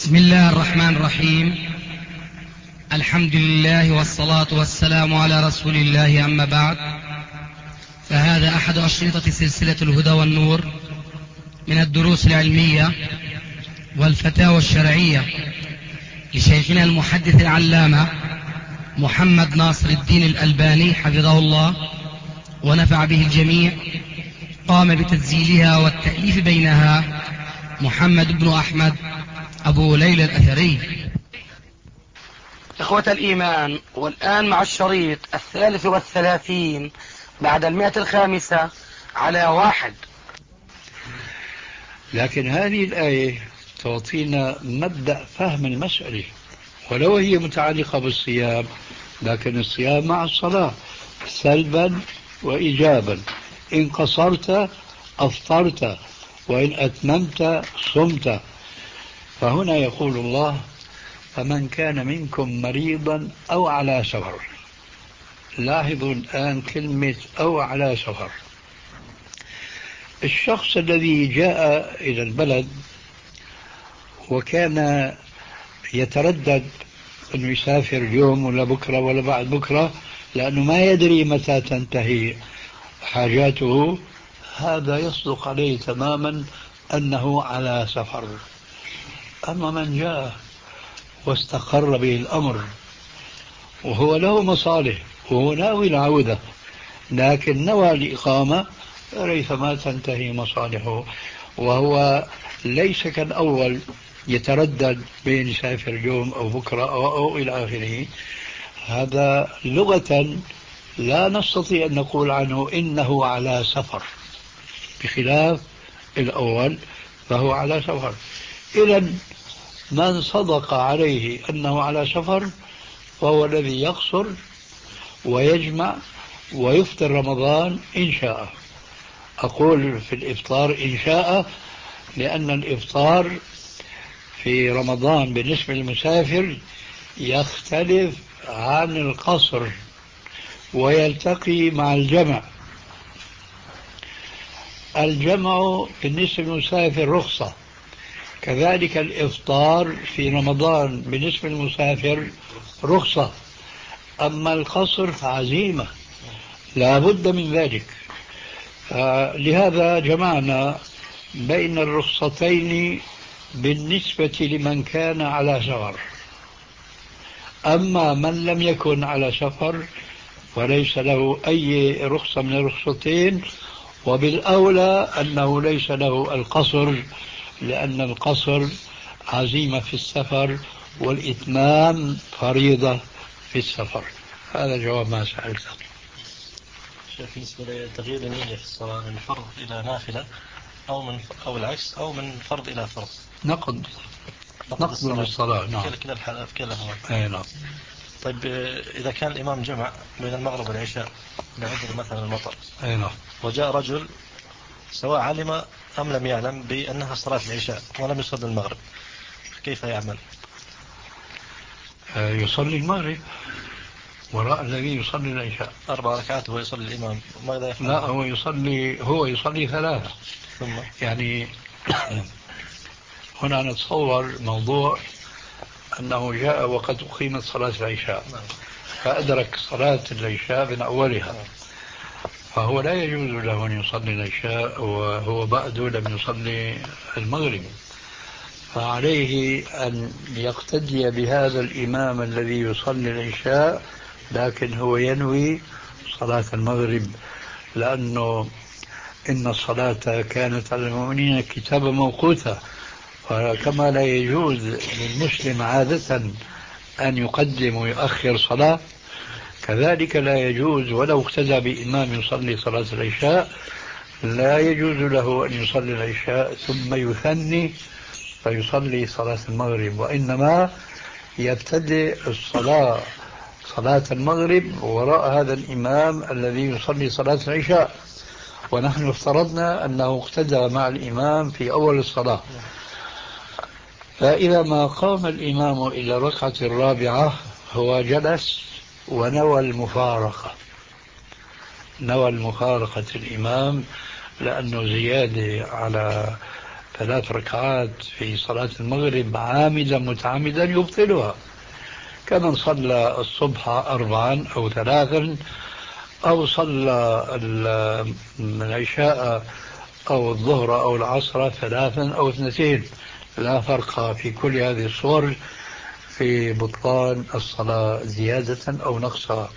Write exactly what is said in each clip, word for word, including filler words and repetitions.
بسم الله الرحمن الرحيم. الحمد لله والصلاة والسلام على رسول الله، أما بعد، فهذا أحد أشرطة سلسلة الهدى والنور من الدروس العلمية والفتاوى الشرعية لشيخنا المحدث العلامة محمد ناصر الدين الألباني حفظه الله ونفع به الجميع. قام بتسجيلها والتأليف بينها محمد بن أحمد أبو ليلى الأثري. إخوة الإيمان، والآن مع الشريط الثالث والثلاثين بعد المئة الخامسة على واحد. لكن هذه الآية تعطينا مبدأ فهم المسألة، ولو هي متعلقة بالصيام، لكن الصيام مع الصلاة سلبا وإيجابا. إن قصرت أفطرت، وإن أتممت صمت. فهنا يقول الله: فمن كان منكم مريضا أو على سفر. لاحظوا الآن كلمة أو على سفر. الشخص الذي جاء إلى البلد وكان يتردد أنه يسافر اليوم ولا بكرة ولا بعد بكرة، لأنه ما يدري متى تنتهي حاجاته، هذا يصدق عليه تماما أنه على سفر. أما من جاء واستقر به الأمر وهو له مصالح وهو ناوي العودة، لكن نوى الإقامة، ريثما تنتهي مصالحه، وهو ليس كالأول يتردد بين يسافر اليوم أو بكرة أو, أو إلى آخره. هذا لغة لا نستطيع أن نقول عنه إنه على سفر، بخلاف الأول فهو على سفر. إذن من صدق عليه أنه على سفر فهو الذي يقصر ويجمع ويفطر رمضان إن شاء. أقول في الإفطار إن شاء، لأن الإفطار في رمضان بالنسبة للمسافر يختلف عن القصر ويلتقي مع الجمع. الجمع بالنسبة للمسافر رخصة، كذلك الإفطار في رمضان بالنسبة للمسافر رخصة، أما القصر فعزيمة لا بد من ذلك. لهذا جمعنا بين الرخصتين بالنسبة لمن كان على سفر. أما من لم يكن على سفر وليس له أي رخصة من الرخصتين، وبالأولى أنه ليس له القصر، لأن القصر عزيمة في السفر والإتمام فريضة في السفر. هذا جواب ما سألته. بالنسبة لتغيير النية في الصلاة من فرض إلى نافلة أو من أو العكس أو من فرض إلى فرض، نقض نقض من الصلاة. نعم، كلا الحالات كلها. أي نعم. طيب إذا كان الإمام جمع بين المغرب والعشاء لعذر مثلا المطر، أي نعم، وجاء رجل سواء علم أم لم يعلم بأنها صلاة العشاء ولم يصلي المغرب، كيف يعمل؟ يصلي المغرب وراء الذي يصلي العشاء أربع ركعات هو يصلي الإمام، ماذا يفعل؟ لا، هو يصلي هو يصلي ثلاثة. ثم يعني هنا نتصور موضوع أنه جاء وقد أقيمت صلاة العشاء فأدرك صلاة العشاء من أولها، فهو لا يجوز له أن يصلي العشاء وهو بعده لم يصلي المغرب، فعليه أن يقتدي بهذا الإمام الذي يصلي العشاء لكن هو ينوي صلاة المغرب، لأنه إن الصلاة كانت على المؤمنين كتابا موقوتا. فكما لا يجوز للمسلم عادة أن يقدم ويؤخر صلاة، كذلك لا يجوز ولو اقتدى بإمام يصلي صلاة العشاء لا يجوز له أن يصلي العشاء ثم يثني فيصلي صلاة المغرب، وإنما يبتدئ الصلاة صلاة المغرب وراء هذا الإمام الذي يصلي صلاة العشاء، ونحن افترضنا أنه اقتدى مع الإمام في أول الصلاة. فإذا ما قام الإمام إلى الركعة الرابعة هو جلس ونوى المفارقة، نوى المفارقة الإمام، لأنه زيادة على ثلاث ركعات في صلاة المغرب عامدا متعمدا يبطلها، كمن صلى الصبح أربعا أو ثلاثا، أو صلى العشاء أو الظهر أو العصر ثلاثا أو اثنتين. لا فرق في كل هذه الصور في بطلان الصلاة زيادة أو نقصها.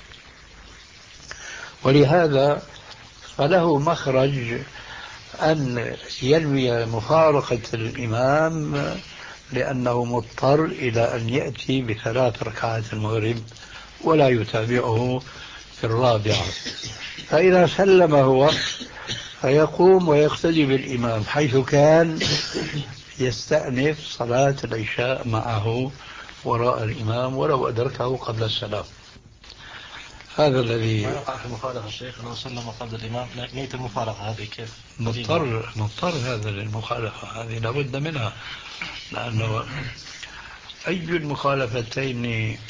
ولهذا فله مخرج أن ينوي مفارقة الإمام لأنه مضطر إلى أن يأتي بثلاث ركعات المغرب ولا يتابعه في الرابعة. فإذا سلم هو فيقوم ويقتدي بالإمام، حيث كان يستأنف صلاة العشاء معه وراء الإمام ولو أدركه قبل السلام. هذا الذي ما يقع في المخالفة الشيخ لو سلم قبل الإمام نية المفارقة، هذه كيف؟ مضطر مضطر هذا للمخالفة، هذه لابد منها، لأنه أي المخالفتين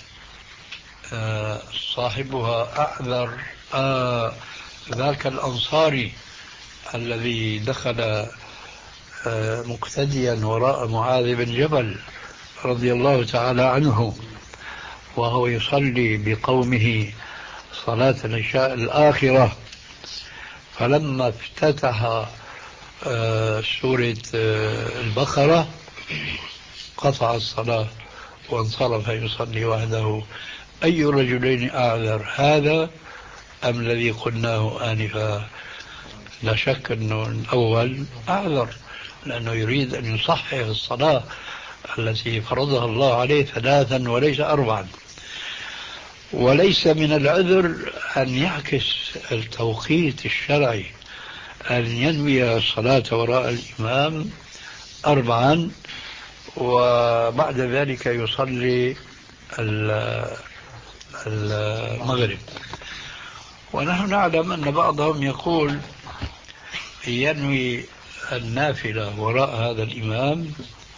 صاحبها أعذر. آه ذاك الأنصاري الذي دخل مقتديا وراء معاذ بن جبل رضي الله تعالى عنه وهو يصلي بقومه صلاة العشاء الآخرة، فلما افتتح سورة البقرة قطع الصلاة وانصرف يصلي وحده. أي رجلين أعذر، هذا أم الذي قلناه آنفا؟ لا شك أنه الأول أعذر، لأنه يريد أن يصحح الصلاة التي فرضها الله عليه ثلاثا وليس أربعا. وليس من العذر أن يعكس التوقيت الشرعي، أن ينوي الصلاة وراء الإمام أربعا وبعد ذلك يصلي المغرب. ونحن نعلم أن بعضهم يقول ينوي النافلة وراء هذا الإمام،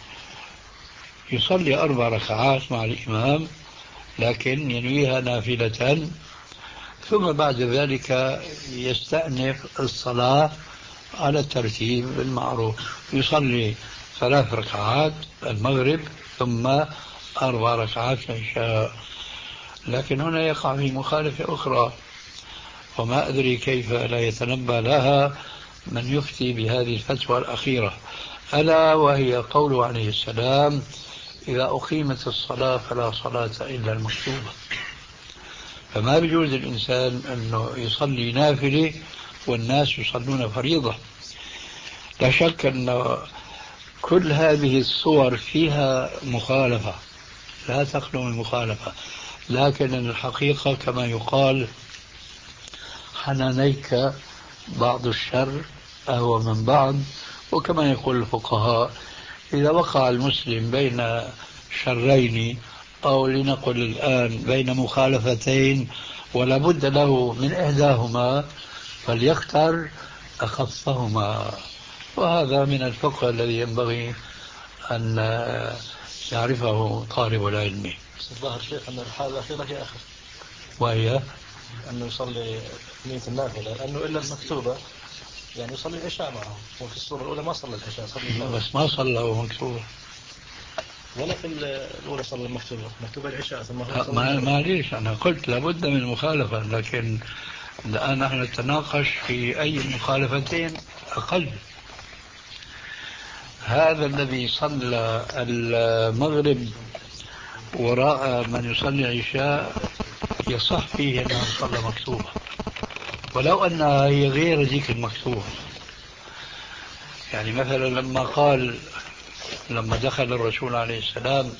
يصلي أربع ركعات مع الإمام لكن ينويها نافلة، ثم بعد ذلك يستأنف الصلاة على الترتيب المعروف، يصلي ثلاث ركعات المغرب ثم أربع ركعات العشاء. لكن هنا يقع في مخالفة أخرى، وما أدري كيف لا يتنبه لها من يفتي بهذه الفتوى الأخيرة، ألا وهي قوله عليه السلام: إذا أقيمت الصلاة فلا صلاة إلا المكتوبة. فما بيجوز الإنسان أنه يصلي نافلة والناس يصلون فريضة. لا شك أن كل هذه الصور فيها مخالفة، لا تخلو من مخالفة، لكن الحقيقة كما يقال: حنانيك بعض الشر أهو من بعض. وكما يقول الفقهاء: إذا وقع المسلم بين شرين، أو لنقل الآن بين مخالفتين ولا بد له من إحداهما، فليختر أخفهما. وهذا من الفقه الذي ينبغي أن يعرفه طالب العلم. الظاهر شيخ أن الحالة الأخيرة هي آخر، وهي أنه يصلي نية النافلة، لأنه إلا المكتوبة يعني يصلي العشاء معه، وفي الصورة الأولى ما صلى العشاء، صلى بس ما صلى ومكتوبة، ولا في الأولى صلى المكتوبة، مكتوبة العشاء ثم هو ما معليش أنا قلت لابد من المخالفة، لكن الآن نحن نتناقش في أي المخالفتين أقل. هذا الذي صلى المغرب وراء من يصلي العشاء يصح فيه أنه صلى مكتوبة، ولو أنها هي غير ذيك المكتوبة. يعني مثلا لما قال لما دخل الرسول عليه السلام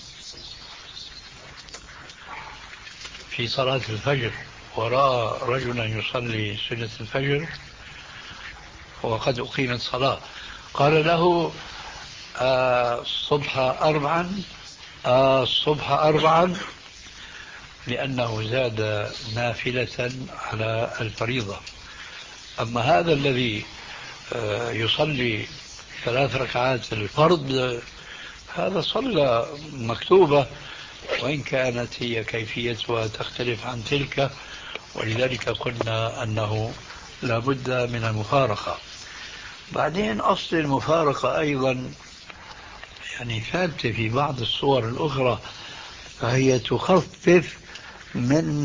في صلاة الفجر ورأى رجلا يصلي سنة الفجر وقد أقيمت صلاة، قال له: آه الصبح أربعا آه الصبح أربعا لأنه زاد نافلة على الفريضة. أما هذا الذي آه يصلي ثلاث ركعات الفرض هذا صلى مكتوبة، وإن كانت هي كيفيتها تختلف عن تلك، ولذلك قلنا أنه لا بد من المفارقة. بعدين أصل المفارقة أيضا يعني ثابتة في بعض الصور الأخرى، فهي تخفف من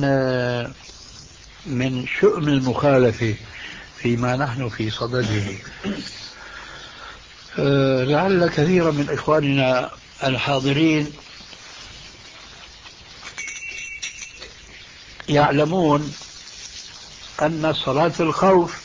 من شؤم المخالفة فيما نحن في صدده. لعل كثيرا من إخواننا الحاضرين يعلمون أن صلاة الخوف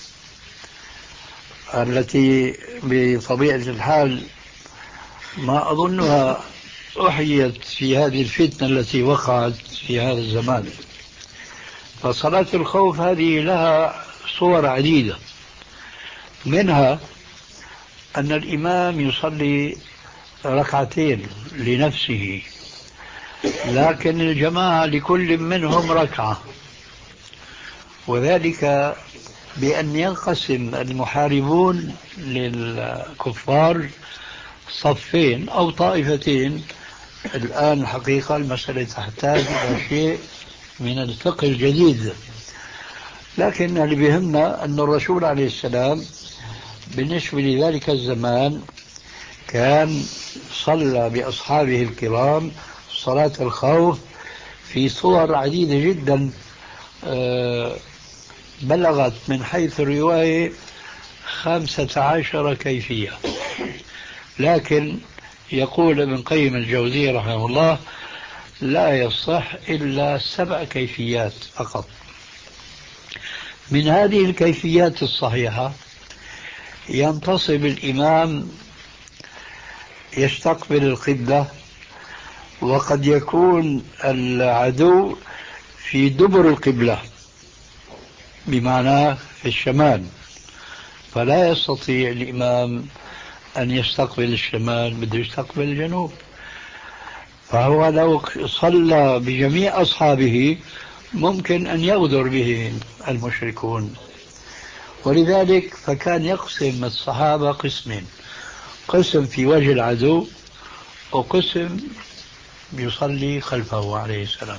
التي بطبيعة الحال ما أظنها أحيت في هذه الفتنة التي وقعت في هذا الزمان، فصلاة الخوف هذه لها صور عديدة، منها أن الإمام يصلي ركعتين لنفسه، لكن الجماعة لكل منهم ركعة، وذلك بأن ينقسم المحاربون للكفار صفين أو طائفتين. الآن الحقيقة المسألة تحتاج إلى شيء من الفقه الجديد، لكن اللي بيهمنا أن الرسول عليه السلام بالنسبة لذلك الزمان كان صلى بأصحابه الكرام صلاة الخوف في صور عديدة جدا بلغت من حيث الرواية خمسة عشر كيفية، لكن يقول ابن قيم الجوزية رحمه الله لا يصح إلا سبع كيفيات فقط. من هذه الكيفيات الصحيحة ينتصب الإمام يستقبل القبلة، وقد يكون العدو في دبر القبلة بمعنى في الشمال، فلا يستطيع الإمام أن يستقبل الشمال، بده يستقبل الجنوب، فهو لو صلى بجميع أصحابه ممكن أن يغدر به المشركون. ولذلك فكان يقسم الصحابة قسمين، قسم في وجه العدو وقسم يصلي خلفه عليه السلام.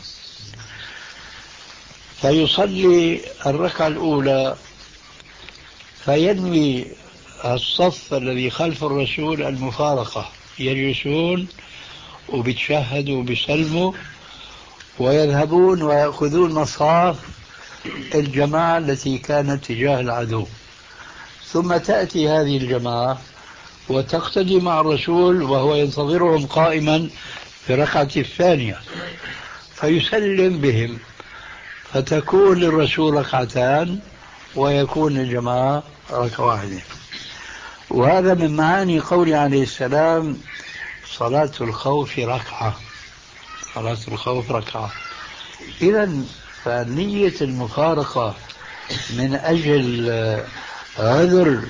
فيصلي الركعة الأولى فينوي الصف الذي خلف الرسول المفارقة، يجلسون وبيتشهدوا وبيسلموا ويذهبون ويأخذون مصاف الجماعة التي كانت تجاه العدو، ثم تأتي هذه الجماعة وتقتدي مع الرسول وهو ينتظرهم قائما في الركعة الثانية، فيسلم بهم، فتكون للرسول ركعتان ويكون الجماعة ركعة واحدة. وهذا من معاني قوله عليه السلام صلاة الخوف ركعة، صلاة الخوف ركعة. إذن فنية المفارقة من أجل عذر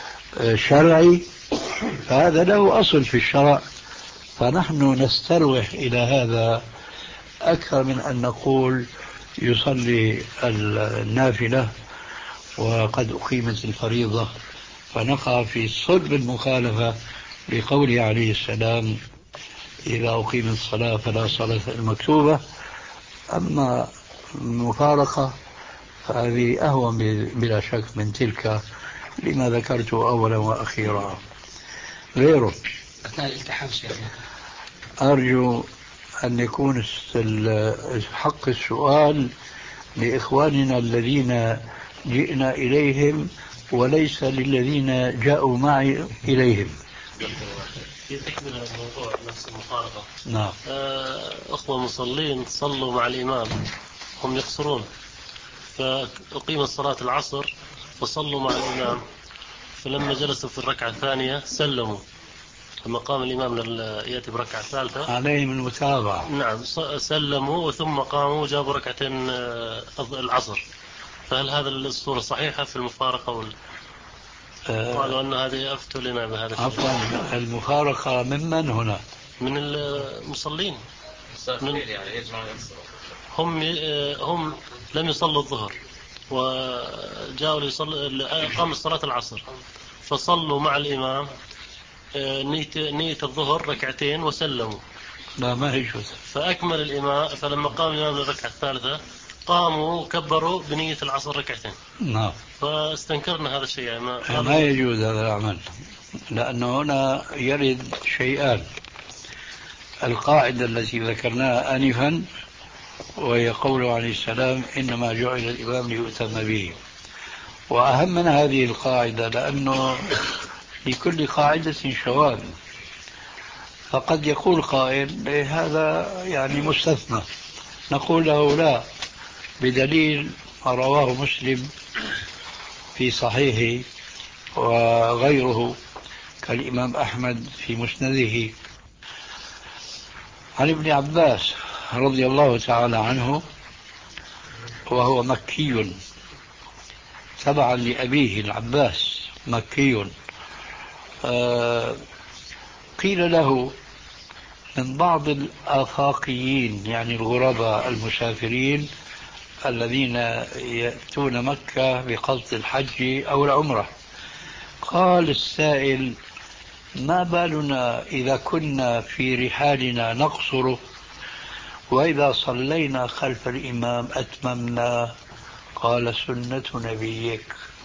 شرعي هذا له أصل في الشرع، فنحن نستروح إلى هذا أكثر من أن نقول يصلي النافلة وقد أقيمت الفريضة، فنقع في صلب المخالفة لقوله عليه السلام إذا أقيمت الصلاة فلا صلاة المكتوبة. أما المفارقة فهذه أهون بلا شك من تلك لما ذكرته أولا وأخيرا. غيره أثناء الالتحام شيخنا أرجو أن يكون حق السؤال لإخواننا الذين جئنا إليهم وليس للذين جاءوا معي إليهم. في تكملة الموضوع نفس المفارقة. نعم. أخوة مصلين صلوا مع الإمام هم يقصرون، فأقيمت صلاة العصر فصلوا مع الإمام، فلما جلسوا في الركعة الثانية سلموا، لما قام الإمام يأتي بركعة الثالثة عليهم المتابعة. نعم سلموا ثم قاموا وجابوا ركعتين العصر، فهل هذا الصورة صحيحة في المفارقة ولا؟ آه قالوا أن هذه أفتوا لنا بهذا الشيء. عفوا المفارقة ممن هنا؟ من المصلين. من هم هم لم يصلوا الظهر وجاءوا ليصلوا قام صلاة العصر فصلوا مع الإمام نية الظهر ركعتين وسلموا. لا ما هي شو. فأكمل الإمام، فلما قام الإمام للركعة الثالثة قاموا وكبروا بنية العصر ركعتين. نعم. فاستنكرنا هذا الشيء. يعني ما, ما يجوز هذا العمل، لأنه هنا يرد شيئان: القاعدة التي ذكرناها آنفا وهي قوله عليه السلام إنما جعل الإمام ليؤتم به، وأهم من هذه القاعدة لأنه لكل قاعدة شواذ، فقد يقول قائل هذا يعني مستثنى، نقول له لا، بدليل ما رواه مسلم في صحيحه وغيره كالإمام أحمد في مسنده عن ابن عباس رضي الله تعالى عنه، وهو مكي تبعا لأبيه العباس مكي. آه قيل له من بعض الآفاقيين يعني الغرباء المسافرين الذين يأتون مكة بقصد الحج أو العمرة، قال السائل: ما بالنا إذا كنا في رحالنا نقصر وإذا صلينا خلف الإمام أتممنا؟ قال: سنة نبيك.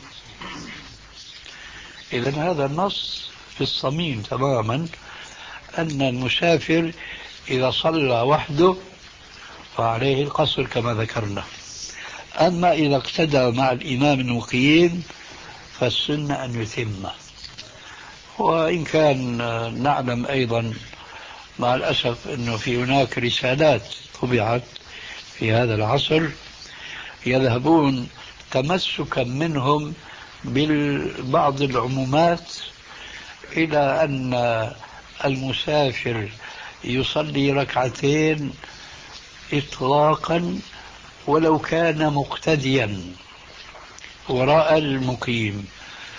إذن هذا النص في الصميم تماما أن المسافر إذا صلى وحده فعليه القصر كما ذكرنا، أما إذا اقتدى مع الإمام المقيم فالسنة أن يتم. وإن كان نعلم أيضا مع الأسف أنه في هناك رسالات طبعت في هذا العصر يذهبون تمسكا منهم ببعض العمومات إلى أن المسافر يصلي ركعتين إطلاقا ولو كان مقتديا وراء المقيم،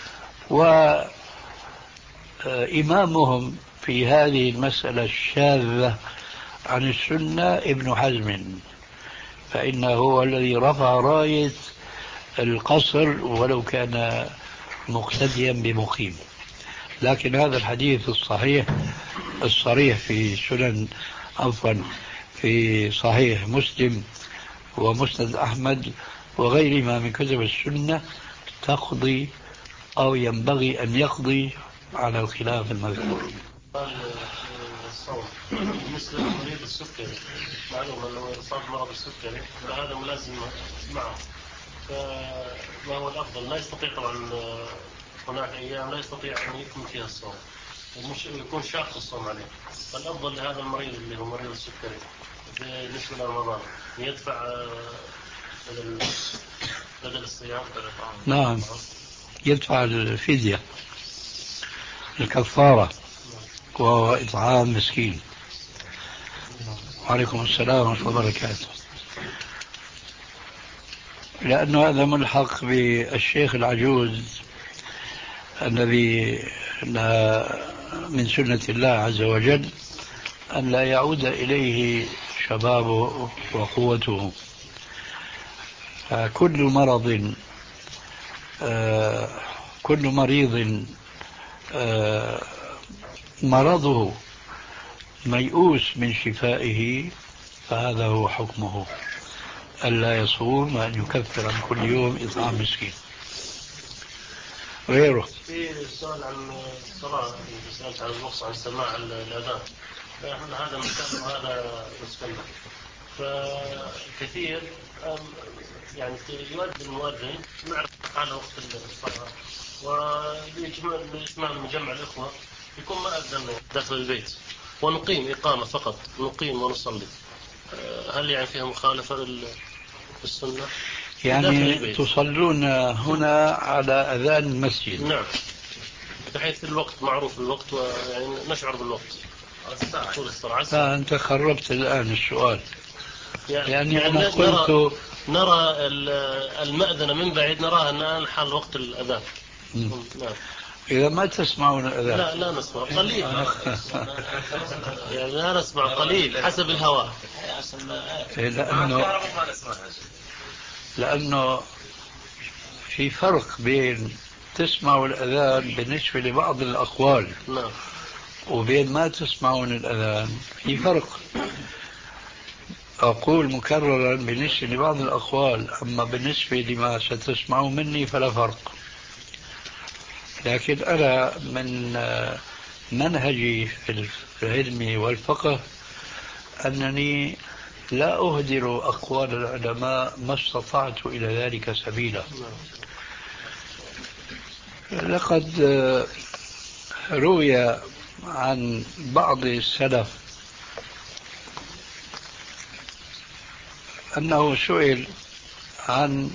وإمامهم في هذه المسألة الشاذة عن السنة ابن حزم، فإنه هو الذي رفع راية القصر ولو كان مقتديا بمقيم. لكن هذا الحديث الصحيح الصريح في سنن عفوا في صحيح مسلم ومسند أحمد وغيرهما من كتب السنة تقضي أو ينبغي أن يقضي على الخلاف المذكور. الصوم بالنسبة لمريض السكري، معلومة أنه يصاب مرض السكري فهذا ملازم معه، فما هو الأفضل؟ لا يستطيع طبعا، هناك أيام لا يستطيع أن يكمل فيها الصوم ويكون شاق الصوم عليه، فالأفضل لهذا المريض اللي هو مريض السكري بالنسبة لرمضان يدفع بدل بدل الصيام. نعم، يدفع الفدية الكفارة وهو إطعام مسكين. وعليكم السلام ورحمة الله وبركاته. لأنه هذا ملحق بالشيخ العجوز الذي لا من سنة الله عز وجل أن لا يعود إليه شبابه وقوته. كل مرض آه كل مريض آه مرضه ميؤوس من شفائه فهذا هو حكمه، ألا يصوم وأن يكفر عن كل يوم إطعام مسكين. غيره في سؤال عن الصلاة، سألت عن النص عن سماع الأذان، هذا مسلم وهذا مسلم، فكثير يعني يؤذن المؤذن نعرف على وقت الصلاة، ويجمع مجمع الإخوة يكون ما أذن داخل البيت ونقيم إقامة فقط، نقيم ونصلي، هل يعني فيها مخالفة للسنة؟ يعني تصلون هنا على أذان المسجد؟ نعم، بحيث الوقت معروف الوقت ويعني نشعر بالوقت طول الساعة. لا أنت خربت الآن السؤال، يعني, يعني, يعني أنا قلت نرى, نرى المأذنة من بعيد نراها الآن حال وقت الأذان. نعم. إذا ما تسمعون الأذان؟ لا لا نسمع قليل يعني لا نسمع قليل حسب الهواء، لأنه لأنه في فرق بين تسمعوا الأذان بالنسبة لبعض الأقوال نعم. وبين ما تسمعون الأذان، في فرق. أقول مكررا بالنسبة لبعض الأقوال، أما بالنسبة لما ستسمعوا مني فلا فرق. لكن أنا من منهجي في العلم والفقه أنني لا أهدر أقوال العلماء ما استطعت إلى ذلك سبيلا. لقد روي عن بعض السلف أنه سئل عن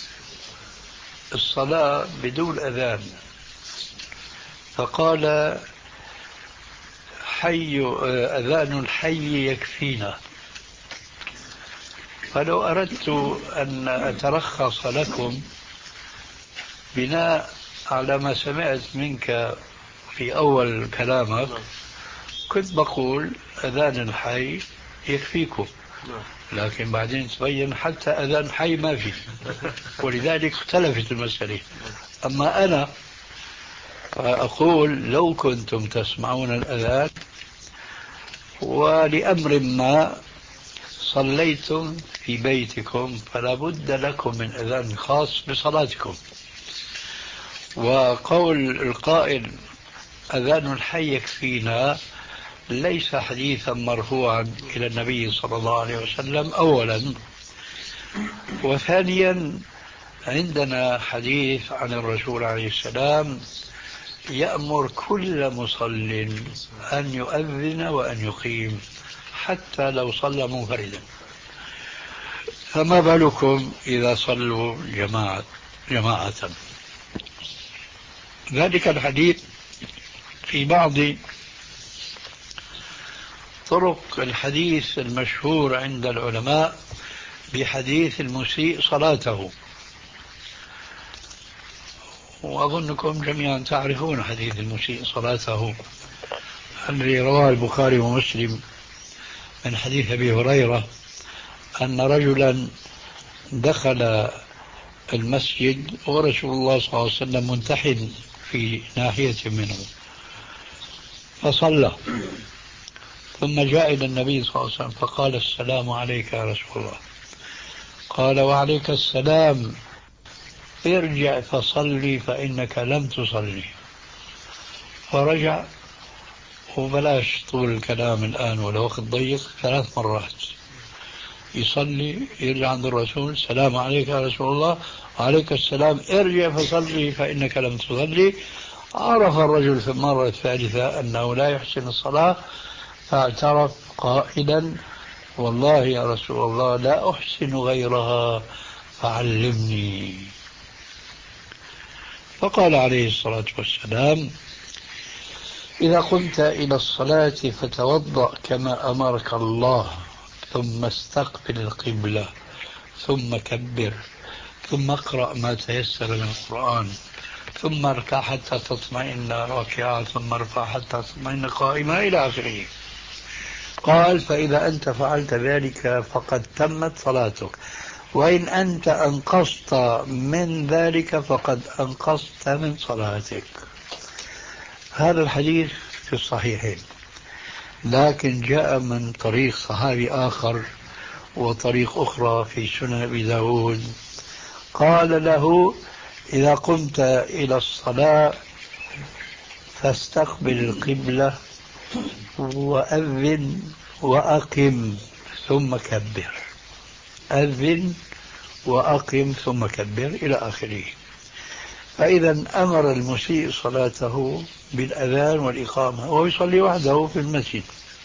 الصلاة بدون أذان فقال: حي أذان الحي يكفينا. فلو أردت أن أترخص لكم بناء على ما سمعت منك في أول كلامك كنت بقول أذان الحي يكفيكم، لكن بعدين تبين حتى أذان حي ما في، ولذلك اختلفت المسألة. أما أنا أقول لو كنتم تسمعون الأذان ولأمر ما صليتم في بيتكم فلا بد لكم من أذان خاص بصلاتكم. وقول القائل أذان الحي يكفينا ليس حديثا مرفوعا إلى النبي صلى الله عليه وسلم أولا، وثانيا عندنا حديث عن الرسول عليه السلام يأمر كل مصل أن يؤذن وأن يقيم حتى لو صلى منفردا، فما بالكم إذا صلوا جماعة جماعة. ذلك الحديث في بعض طرق الحديث المشهور عند العلماء بحديث المسيء صلاته، وأظنكم جميعا تعرفون حديث المسيء صلاته الذي رواه البخاري ومسلم من حديث أبي هريرة أن رجلا دخل المسجد ورسول الله صلى الله عليه وسلم منتحل في ناحية منه فصلى، ثم جاء إلى النبي صلى الله عليه وسلم فقال: السلام عليك يا رسول الله. قال: وعليك السلام، ارجع فصلي فإنك لم تصلي. فرجع، وبلاش طول الكلام الآن والوقت ضيق، ثلاث مرات يصلي يرجع عند الرسول: السلام عليك يا رسول الله، وعليك السلام، ارجع فصلي فإنك لم تصلي. عرف الرجل في المرة الثالثة أنه لا يحسن الصلاة فاعترف قائلا: والله يا رسول الله لا أحسن غيرها فعلمني. فقال عليه الصلاة والسلام: إذا قمت إلى الصلاة فتوضأ كما أمرك الله، ثم استقبل القبلة، ثم كبر، ثم اقرأ ما تيسر من القرآن، ثم اركع حتى تطمئن راكعا، ثم ارفع حتى تطمئن قائما، إلى آخره. قال: فإذا أنت فعلت ذلك فقد تمت صلاتك، وإن أنت أنقصت من ذلك فقد أنقصت من صلاتك. هذا الحديث في الصحيحين، لكن جاء من طريق صحابي آخر وطريق أخرى في سنن أبي داود قال له: إذا قمت إلى الصلاة فاستقبل القبلة وأذن وأقم ثم كبر، أذن وأقم ثم كبر، إلى آخره. فإذا أمر المسيء صلاته بالأذان والإقامة وهو يصلي وحده في المسجد.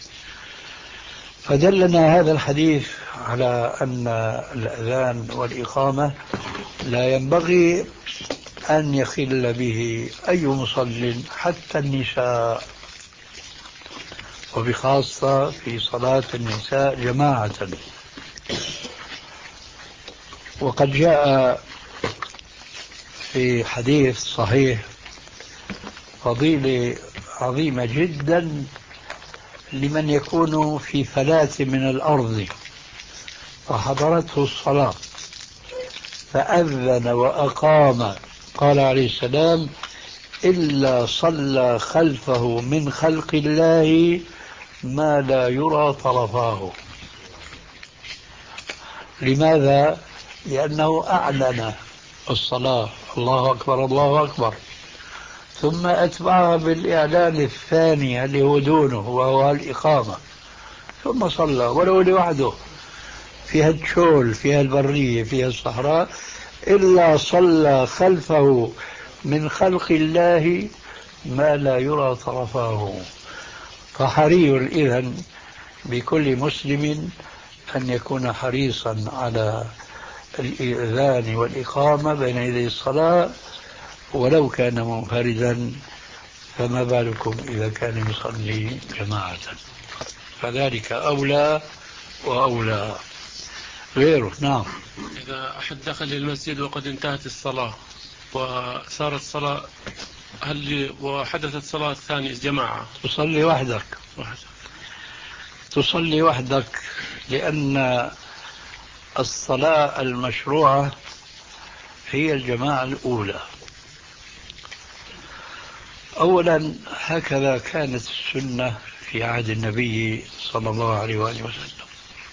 فدلنا هذا الحديث على أن الأذان والإقامة لا ينبغي أن يخل به أي مصل حتى النساء، وبخاصة في صلاة النساء جماعة. وقد جاء في حديث صحيح فضيلة عظيمة جدا لمن يكون في فلاة من الأرض فحضرته الصلاة فأذن وأقام، قال عليه السلام: إلا صلى خلفه من خلق الله ما لا يرى طرفاه. لماذا؟ لأنه أعلن الصلاة الله أكبر الله أكبر، ثم أتبعها بالإعلان الثاني اللي هو دونه وهو الإقامة، ثم صلى ولو لوحده في هالشول في هالبرية في هالصحراء، إلا صلى خلفه من خلق الله ما لا يرى طرفاه. فحري إذن بكل مسلم أن يكون حريصا على الإذان والإقامة بين يدي الصلاة ولو كان منفردا، فما بالكم إذا كان يصلي جماعة، فذلك أولى وأولى غيره. نعم. إذا أحد دخل المسجد وقد انتهت الصلاة وصارت صلاة، هل وحدثت صلاة ثانية جماعة؟ تصلي وحدك. وحدك تصلي وحدك، لأن الصلاة المشروعة هي الجماعة الأولى. أولا هكذا كانت السنة في عهد النبي صلى الله عليه وآله وسلم.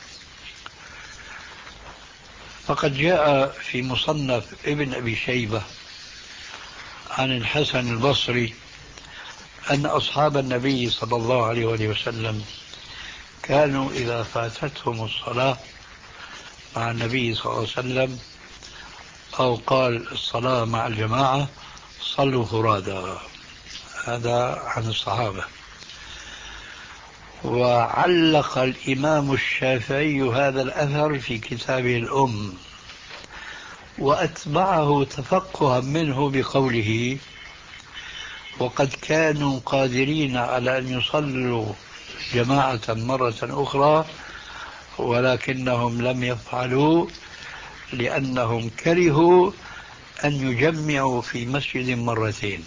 فقد جاء في مصنف ابن أبي شيبة عن الحسن البصري أن أصحاب النبي صلى الله عليه وآله وسلم كانوا إذا فاتتهم الصلاة مع النبي صلى الله عليه وسلم أو قال الصلاة مع الجماعة صلوا فرادا. هذا عن الصحابة. وعلق الإمام الشافعي هذا الأثر في كتابه الأم، وأتبعه تفقها منه بقوله: وقد كانوا قادرين على أن يصلوا جماعة مرة أخرى ولكنهم لم يفعلوا لأنهم كرهوا أن يجمعوا في مسجد مرتين.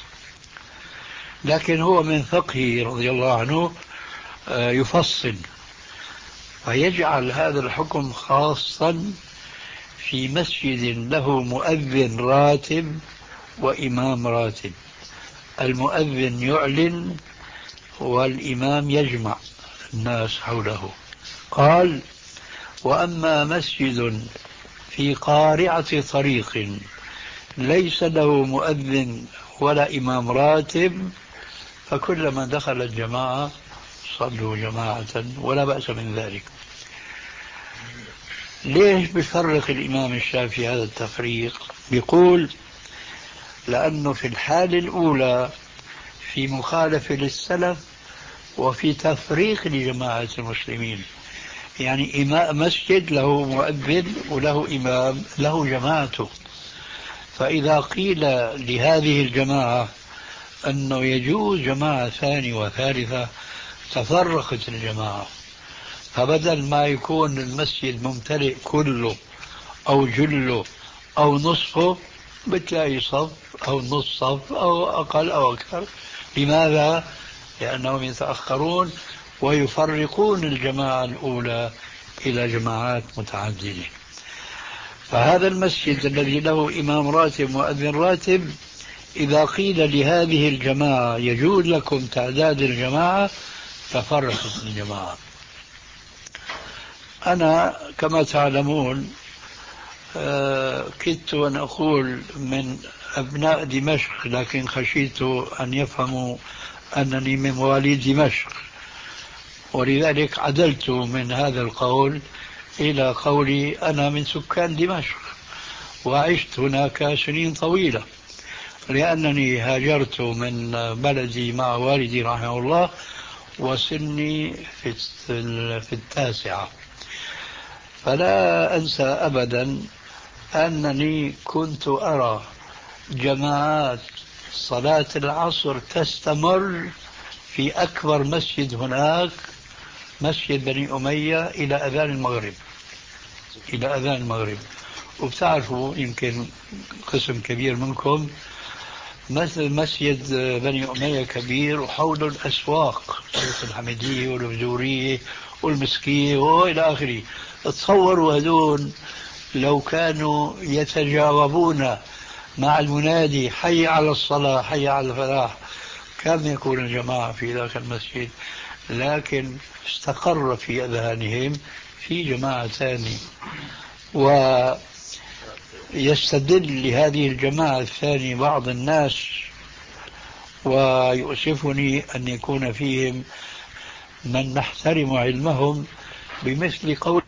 لكن هو من فقهه رضي الله عنه يفصل فيجعل هذا الحكم خاصا في مسجد له مؤذن راتب وإمام راتب. المؤذن يعلن والإمام يجمع الناس حوله. قال: وأما مسجد في قارعة طريق ليس له مؤذن ولا إمام راتب فكلما دخل الجماعة صلوا جماعة ولا بأس من ذلك. ليش بيفرق الإمام الشافعي هذا التفريق؟ بيقول: لأنه في الحالة الأولى في مخالفة للسلف وفي تفريق لجماعة المسلمين. يعني إمام مسجد له مؤذن وله إمام له جماعته، فإذا قيل لهذه الجماعة أنه يجوز جماعة ثانية وثالثة تفرقت الجماعة، فبدل ما يكون المسجد ممتلئ كله أو جله أو نصفه بتلاقي صف أو نصف صف أو أقل أو أكثر. لماذا؟ لأنهم يتأخرون ويفرقون الجماعة الأولى إلى جماعات متعددة. فهذا المسجد الذي له إمام راتب مؤذن راتب إذا قيل لهذه الجماعة يجوز لكم تعداد الجماعة تفرقت الجماعة. أنا كما تعلمون كدت أن أقول من أبناء دمشق، لكن خشيت أن يفهموا أنني من مواليد دمشق، ولذلك عدلت من هذا القول إلى قولي أنا من سكان دمشق وعشت هناك سنين طويلة، لأنني هاجرت من بلدي مع والدي رحمه الله وسني في في التاسعة. فلا أنسى أبدا أنني كنت أرى جماعات صلاة العصر تستمر في أكبر مسجد هناك، مسجد بني أمية، إلى أذان المغرب إلى أذان المغرب. وبتعرفوا يمكن قسم كبير منكم مثل مسجد بني أمية كبير وحوله الأسواق الحميدية والبزورية والمسكية وإلى آخره. تصوروا هذول لو كانوا يتجاوبون مع المنادي حي على الصلاة حي على الفلاح كم يكون الجماعة في ذاك المسجد. لكن استقر في أذهانهم في جماعة ثانية ويستدل لهذه الجماعة الثانية بعض الناس، ويؤسفني أن يكون فيهم من نحترم علمهم، بمثل قول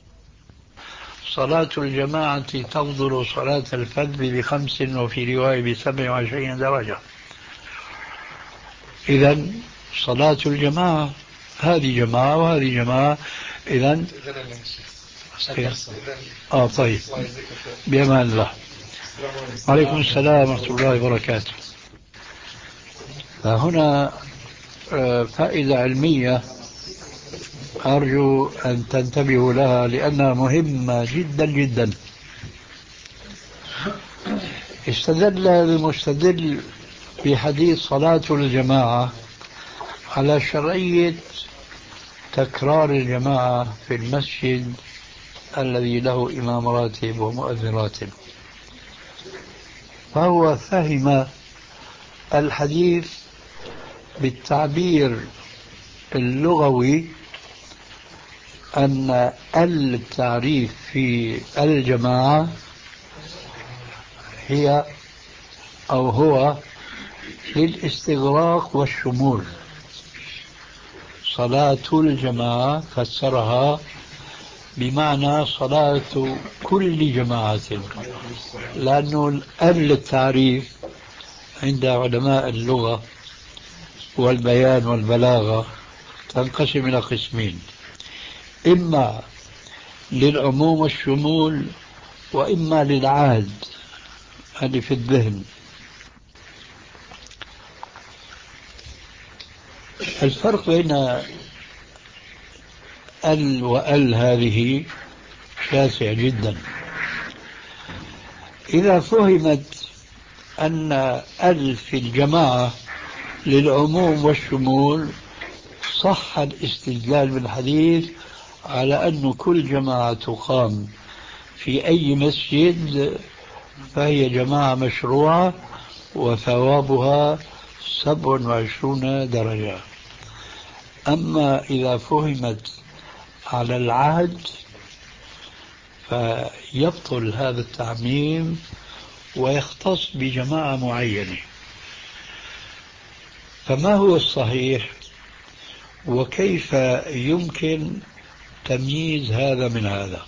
صلاة الجماعة تفضل صلاة الفرد بخمس وفي رواية بسبع وعشرين درجة. إذن صلاة الجماعة هذه جماعة وهذه جماعة. إذن آه طيب، بأمان الله. عليكم السلام ورحمة الله وبركاته. فهنا فائدة علمية أرجو أن تنتبهوا لها لأنها مهمة جدا جدا. استدل المستدل في حديث صلاة الجماعة على شرعية تكرار الجماعة في المسجد الذي له إمام راتب ومؤذن راتب، فهو فهم الحديث بالتعبير اللغوي أن التعريف في الجماعة هي أو هو للاستغراق والشمول. صلاة الجماعة فسرها بمعنى صلاة كل جماعة، لأنه التعريف عند علماء اللغة والبيان والبلاغة تنقسم إلى قسمين: إما للعموم والشمول، وإما للعهد، هذه في الذهن. الفرق بين ال وال هذه شاسع جدا. إذا فهمت أن ال في الجماعة للعموم والشمول صح الاستدلال بالحديث على أن كل جماعة تقام في أي مسجد فهي جماعة مشروعة وثوابها سبع وعشرون درجة. أما إذا فهمت على العهد فيبطل هذا التعميم ويختص بجماعة معينة. فما هو الصحيح وكيف يمكن تمييز هذا من هذا؟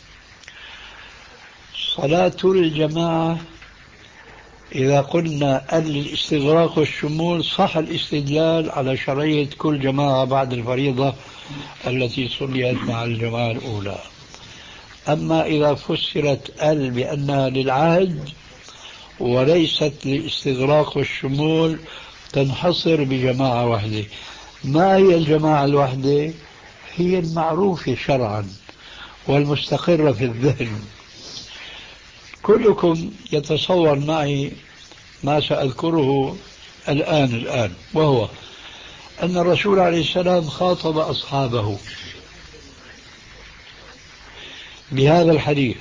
صلاة الجماعة إذا قلنا أن الاستغراق والشمول صح الاستدلال على شرعية كل جماعة بعد الفريضة التي صليت مع الجماعة الأولى. أما إذا فسرت ال بأنها للعهد وليست للاستغراق والشمول تنحصر بجماعة واحدة. ما هي الجماعة الواحدة؟ هي المعروفة شرعا والمستقرة في الذهن. كلكم يتصور معي ما سأذكره الآن الآن وهو أن الرسول عليه السلام خاطب أصحابه بهذا الحديث،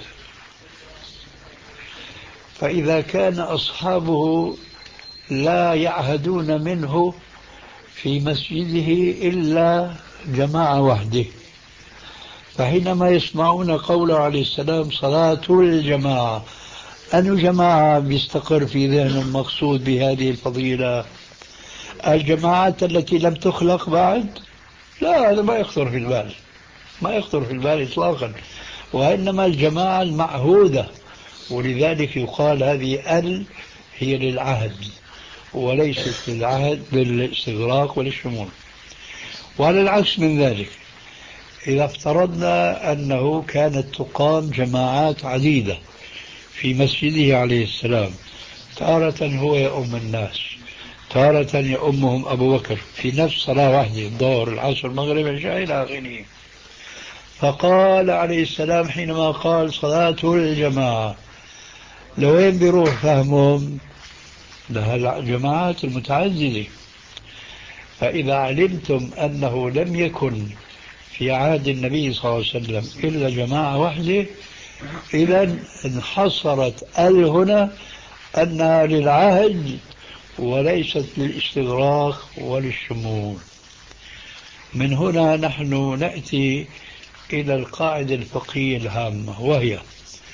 فإذا كان أصحابه لا يعهدون منه في مسجده إلا جماعة واحدة، فحينما يسمعون قوله عليه السلام صلاة الجماعة، أن جماعة بيستقر في ذهن المقصود بهذه الفضيلة؟ الجماعات التي لم تخلق بعد؟ لا، هذا ما يخطر في البال، ما يخطر في البال إطلاقا، وإنما الجماعة المعهودة. ولذلك يقال هذه ال هي للعهد وليست للعهد للاستغراق وللشمول. وعلى العكس من ذلك، إذا افترضنا أنه كانت تقام جماعات عديدة في مسجده عليه السلام، تارة هو يؤم الناس، تارة يؤمهم أبو بكر في نفس صلاة واحدة، الظهر العصر المغرب العشاء إلى آخره، فقال عليه السلام حينما قال صلاة الجماعة لوين بيروح فهمهم؟ لهالجماعات المتعددة. فإذا علمتم أنه لم يكن في عهد النبي صلى الله عليه وسلم إلا جماعة واحدة، إذا انحصرت ال هنا أنها للعهد وليست للاستغراق وللشمول. من هنا نحن نأتي إلى القاعدة الفقهية الهامة، وهي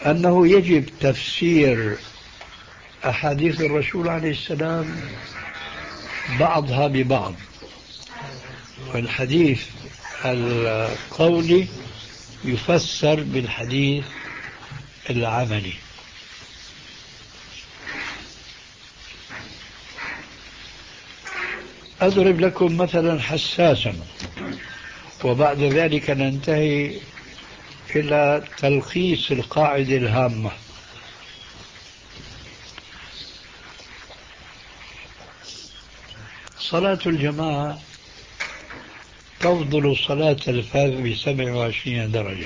أنه يجب تفسير أحاديث الرسول عليه السلام بعضها ببعض، والحديث القولي يفسر بالحديث العملي. أضرب لكم مثلا حساسا وبعد ذلك ننتهي إلى تلخيص القاعدة الهامة. صلاة الجماعة تفضل صلاة الفرد بسبع وعشرين درجة،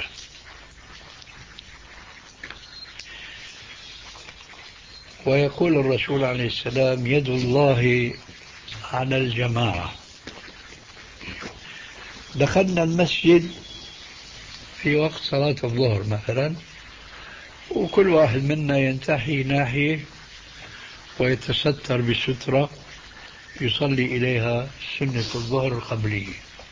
ويقول الرسول عليه السلام يد الله على الجماعة. دخلنا المسجد في وقت صلاة الظهر مثلا، وكل واحد منا ينتحي ناحية ويتستر بسترة يصلي إليها سنة الظهر القبلية،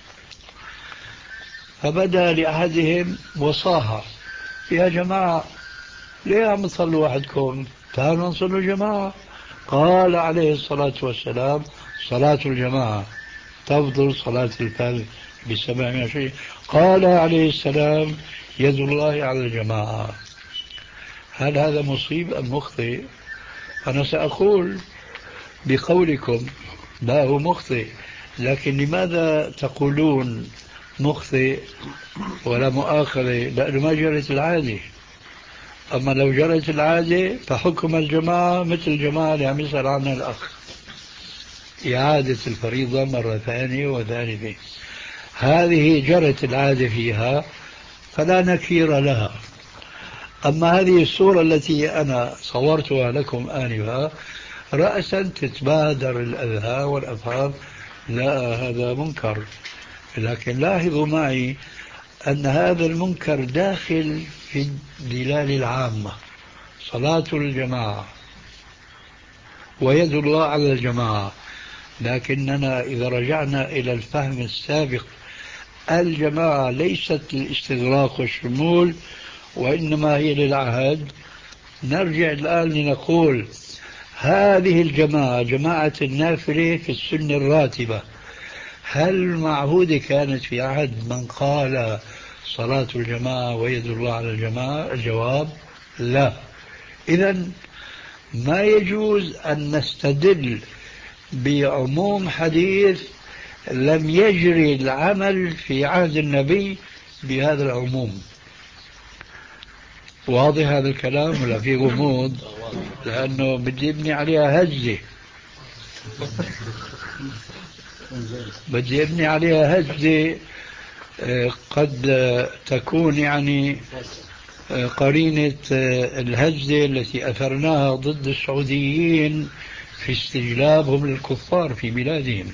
فبدأ لأحدهم وصاها: يا جماعة ليه عم تصلوا وحدكم؟ تعالوا نصلوا جماعة. قال عليه الصلاة والسلام: صلاة الجماعة تفضل صلاة الفرد بسبع وعشرين. قال عليه السلام: يد الله على الجماعة. هل هذا مصيب أم مخطئ؟ أنا سأقول بقولكم لا هو مخطئ، لكن لماذا تقولون مخطئ ولا مؤاخذة؟ لأنه ما جرت العادة. أما لو جرت العادة فحكم الجماعة مثل الجماعة اللي عم يسأل عنها الأخ، إعادة الفريضة مرة ثانية وثالثة. هذه جرت العادة فيها فلا نكير لها. أما هذه الصورة التي أنا صورتها لكم آنفا رأسا تتبادر الأذهان والأفهام: لا هذا منكر. لكن لاحظوا معي أن هذا المنكر داخل في الدلالة العامة: صلاة الجماعة ويد الله على الجماعة. لكننا إذا رجعنا إلى الفهم السابق، الجماعة ليست للاستغراق والشمول وإنما هي للعهد. نرجع الآن لنقول هذه الجماعة جماعة النافلة في السنة الراتبة، هل معهودة كانت في عهد من قال صلاة الجماعة ويد الله على الجماعة؟ الجواب لا. إذن ما يجوز أن نستدل بعموم حديث لم يجري العمل في عهد النبي بهذا العموم. واضح هذا الكلام ولا في غموض؟ لأنه بدي ابني عليها هزة، بدي ابني عليها هزة قد تكون يعني قرينة الهزة التي أثرناها ضد السعوديين في استجلابهم للكفار في بلادهم.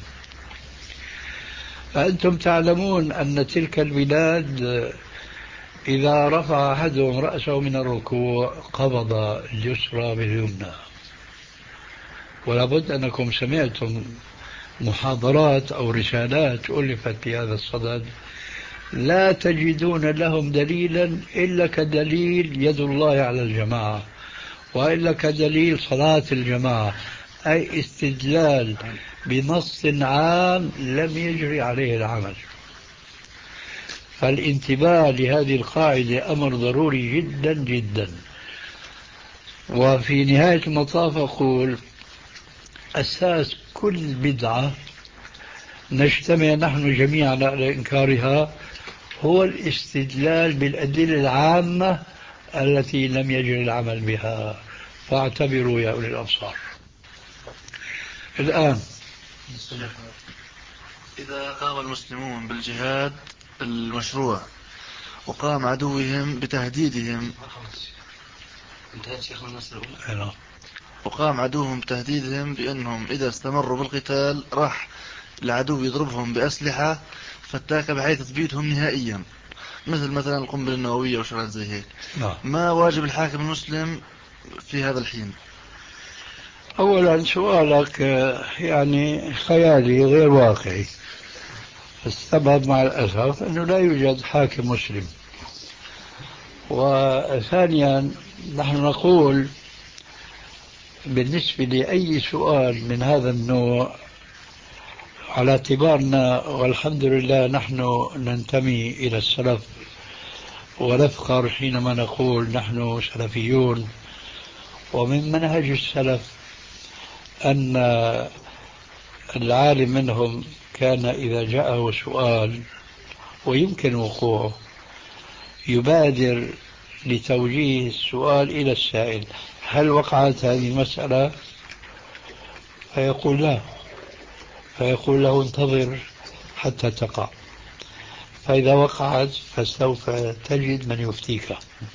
فأنتم تعلمون أن تلك البلاد إذا رفع أحدهم رأسه من الركوع قبض اليسرى باليمنى. ولا بد أنكم سمعتم محاضرات أو رسالات ألفت في هذا الصدد لا تجدون لهم دليلا إلا كدليل يد الله على الجماعة، وإلا كدليل صلاة الجماعة، أي استدلال بنص عام لم يجري عليه العمل. فالانتباه لهذه القاعدة أمر ضروري جدا جدا. وفي نهاية المطاف أقول أساس كل بدعة نجتمع نحن جميعا على إنكارها هو الاستدلال بالأدلة العامة التي لم يجري العمل بها. فاعتبروا يا أولي الأبصار. الآن إذا قام المسلمون بالجهاد المشروع وقام عدوهم بتهديدهم وقام عدوهم بتهديدهم بأنهم إذا استمروا بالقتال راح العدو يضربهم بأسلحة فتاكة بحيث تثبيتهم نهائيا، مثل مثلا القنبلة النووية وشغلات زي هيك. ما واجب الحاكم المسلم في هذا الحين؟ أولا سؤالك يعني خيالي غير واقعي. السبب مع الأسف أنه لا يوجد حاكم مسلم، وثانيا نحن نقول بالنسبة لأي سؤال من هذا النوع على اعتبارنا والحمد لله نحن ننتمي إلى السلف ونفخر حينما نقول نحن سلفيون، ومن منهج السلف أن العالم منهم كان إذا جاءه سؤال ويمكن وقوعه يبادر لتوجيه السؤال إلى السائل: هل وقعت هذه المسألة؟ فيقول لا، فيقول له: انتظر حتى تقع، فإذا وقعت فسوف تجد من يفتيك.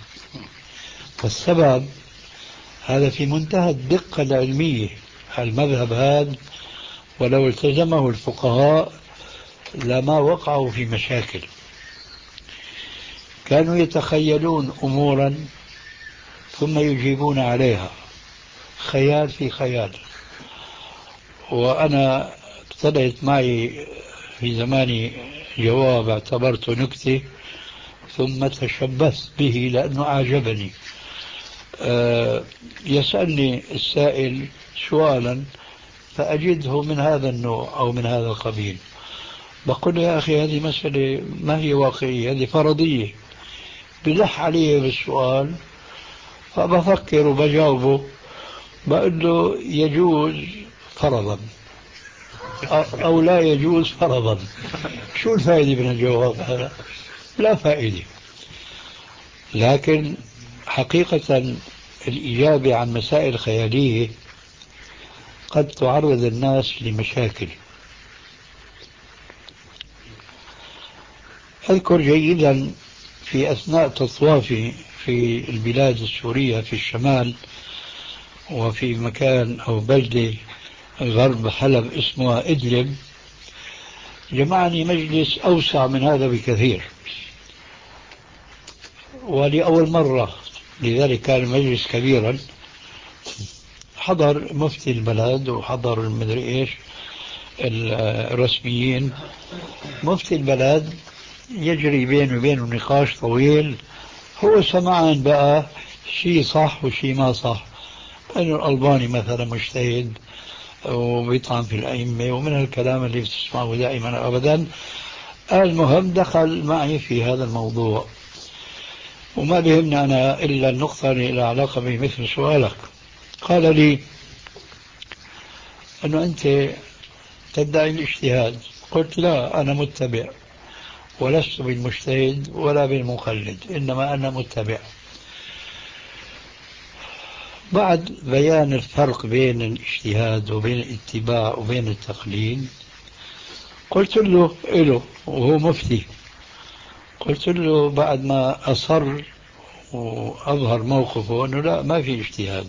فالسبب هذا في منتهى الدقة العلمية. المذهب هذا ولو التزمه الفقهاء لما وقعوا في مشاكل. كانوا يتخيلون أمورا ثم يجيبون عليها خيال في خيال. وأنا ابتدأت معي في زماني جواب اعتبرته نكتة ثم تشبثت به لأنه أعجبني. أه يسألني السائل سؤالا فأجده من هذا النوع أو من هذا القبيل، بقول يا أخي هذه مسألة ما هي واقعية، هذه فرضية. بلح عليه بالسؤال فبفكر وبجاوبه، بقول له يجوز فرضا أو لا يجوز فرضا. شو الفائدة من الجواب هذا؟ لا فائدة. لكن حقيقة الإجابة عن مسائل خيالية قد تعرض الناس لمشاكل. أذكر جيدا في أثناء تطوافي في البلاد السورية في الشمال وفي مكان أو بلدة غرب حلب اسمها إدلب، جمعني مجلس أوسع من هذا بكثير ولأول مرة، لذلك كان المجلس كبيرا. حضر مفتي البلد وحضر المدري إيش الرسميين. مفتي البلد يجري بينه وبينه نقاش طويل، هو سمعان بقى شيء صح وشيء ما صح، أنه الألباني مثلا مجتهد وبيطعن في الأئمة ومن الكلام اللي بتسمعه دائما أبدا. المهم دخل معي في هذا الموضوع وما بيهمني أنا إلا النقطة اللي لها علاقة بمثل سؤالك. قال لي أنه أنت تدعي الاجتهاد. قلت لا، أنا متبع ولست بالمجتهد ولا بالمقلد، إنما أنا متبع. بعد بيان الفرق بين الاجتهاد وبين الاتباع وبين التقليد قلت له إله وهو مفتي، قلت له بعد ما أصر وأظهر موقفه أنه لا ما في اجتهاد،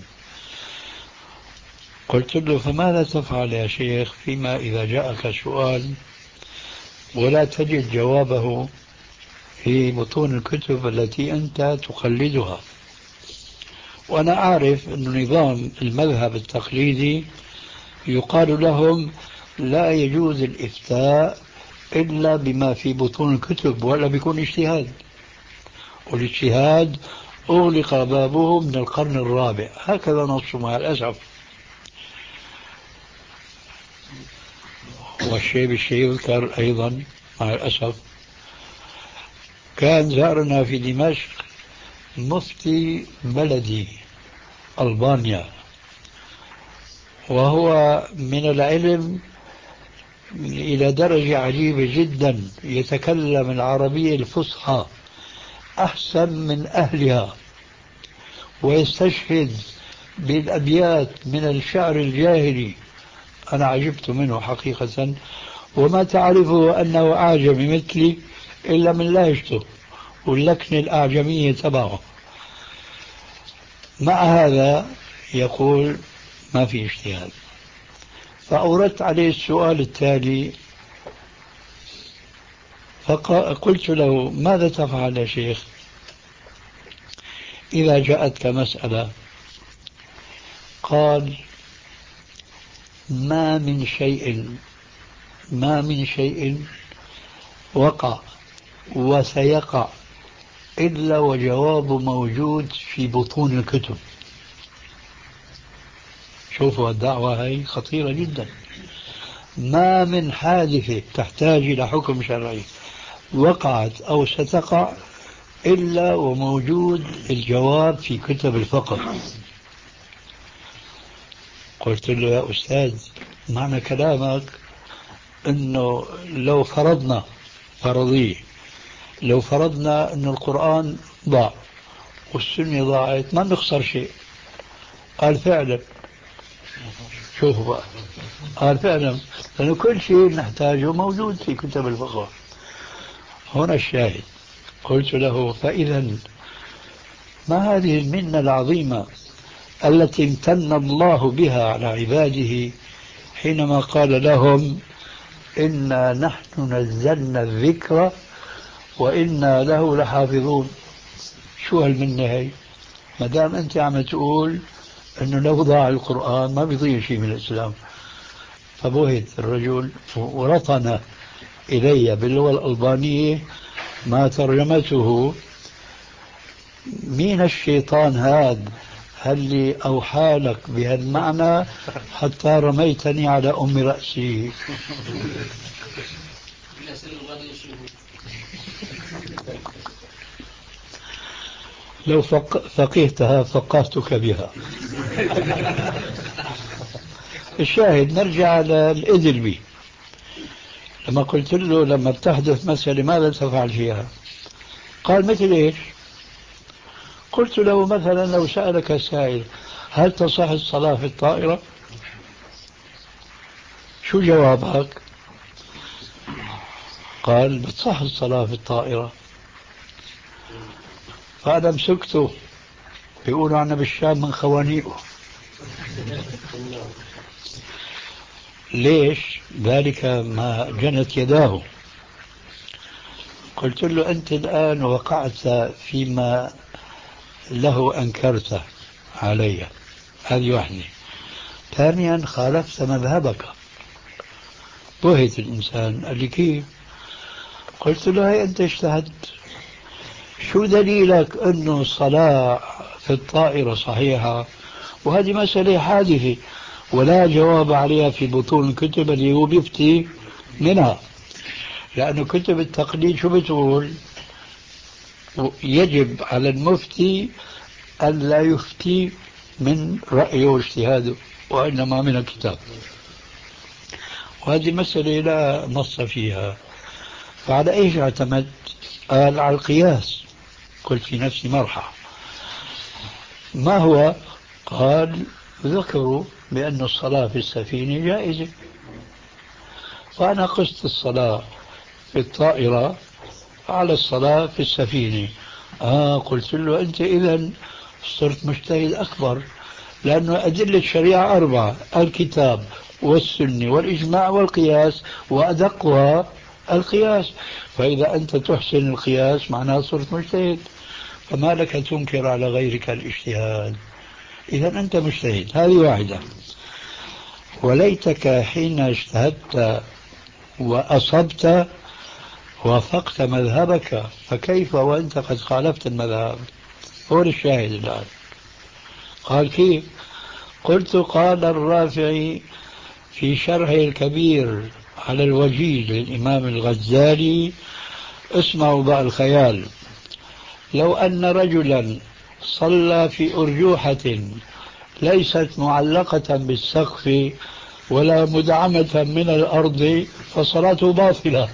قلت له فماذا تفعل يا شيخ فيما إذا جاءك سؤال ولا تجد جوابه في بطون الكتب التي أنت تقلدها؟ وأنا أعرف أن نظام المذهب التقليدي يقال لهم لا يجوز الإفتاء إلا بما في بطون الكتب ولا بيكون اجتهاد، والاجتهاد أغلق بابه من القرن الرابع، هكذا نص مع الأسف. والشيء بالشيء يذكر أيضا مع الأسف. كان زارنا في دمشق مفتي بلدي ألبانيا، وهو من العلم إلى درجة عجيبة جدا، يتكلم العربية الفصحى أحسن من أهلها ويستشهد بالأبيات من الشعر الجاهلي. أنا عجبت منه حقيقة، وما تعرفه أنه أعجمي مثلي إلا من لهجته واللكنة الأعجمية تبعه. مع هذا يقول ما في اجتهاد. فأوردت عليه السؤال التالي، فقلت له ماذا تفعل يا شيخ إذا جاءتك مسألة؟ قال ما من شيء ما من شيء وقع وسيقع إلا وجوابه موجود في بطون الكتب. شوفوا الدعوة هي خطيرة جدا. ما من حادثة تحتاج إلى حكم شرعي وقعت أو ستقع إلا وموجود الجواب في كتب الفقه. قلت له يا أستاذ معنى كلامك أنه لو فرضنا فرضية لو فرضنا أن القرآن ضاع والسنة ضاعت ما نخسر شيء. قال فعلا. شوفوا بقى، قال فعلا لأنه كل شيء نحتاجه موجود في كتب الفقه. هنا الشاهد. قلت له فإذا ما هذه المنة العظيمة التي امتن الله بها على عباده حينما قال لهم إنا نحن نزلنا الذكر وإنا له لحافظون؟ شو هالمنة هي؟ ما دام أنت عم تقول أنه لو ضاع القرآن ما بيضيع شيء من الإسلام. فبهت الرجل ورطن إلي باللغة الألبانية ما ترجمته: مين الشيطان هذا هل أوحى لك بهالمعنى حتى رميتني على أم رأسي؟ لو فقهتها فقهتك بها. الشاهد نرجع للإذلبي. لما قلت له لما بتحدث مسألة ماذا تفعل فيها؟ قال مثل إيش؟ قلت له مثلا لو سألك سائل هل تصح الصلاة في الطائرة؟ شو جوابك؟ قال بتصح الصلاة في الطائرة. فأنا مسكته، بيقولوا عنا بالشام من خوانيقه. ليش؟ ذلك ما جنت يداه. قلت له أنت الآن وقعت فيما له أنكرت علي، هذه واحدة. ثانيا خالفت مذهبك. بهت الإنسان. قال لي كيف؟ قلت له هي أنت اجتهدت، شو دليلك أنه الصلاة في الطائرة صحيحة وهذه مسألة حادثة ولا جواب عليها في بطون الكتب اللي هو بيفتي منها؟ لأنه كتب التقليد شو بتقول؟ يجب على المفتي أن لا يفتي من رأيه واجتهاده وإنما من الكتاب، وهذه مسألة لا نص فيها. فعلى إيش اعتمد؟ قال على القياس. قلت في نفسي مرحى، ما هو؟ قال ذكروا بأن الصلاة في السفينة جائزة، فأنا قست الصلاة في الطائرة على الصلاة في السفينة. آه قلت له أنت إذن صرت مجتهد أكبر، لأنه أدلة الشريعة أربعة: الكتاب والسنة والإجماع والقياس، وأدقها القياس. فإذا أنت تحسن القياس معناه صرت مجتهد، فما لك تنكر على غيرك الاجتهاد؟ إذا أنت مجتهد. هذه واحدة. وليتك حين اجتهدت وأصبت وافقت مذهبك، فكيف وأنت قد خالفت المذهب؟ هو الشاهد الآن. قال كيف؟ قلت قال الرافعي في شرحه الكبير على الوجيز للإمام الغزالي، اسمعوا بقى الخيال: لو أن رجلا صلى في أرجوحة ليست معلقة بالسقف ولا مدعمة من الأرض فصلاته باطلة.